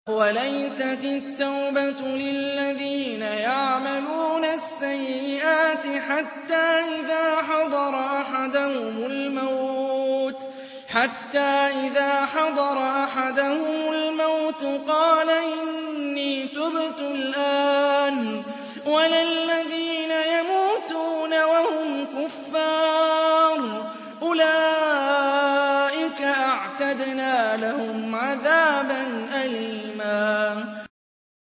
وَلَيْسَتِ التَّوْبَةُ لِلَّذِينَ يَعْمَلُونَ السَّيِّئَاتِ حَتَّىٰ إِذَا حَضَرَ أَحَدَهُمُ الْمَوْتُ قَالَ إِنِّي تُبْتُ الْآنَ وَلَا الَّذِينَ يَمُوتُونَ وَهُمْ كُفَّارٌ ۚ أُولَٰئِكَ أَعْتَدْنَا لَهُمْ عَذَابًا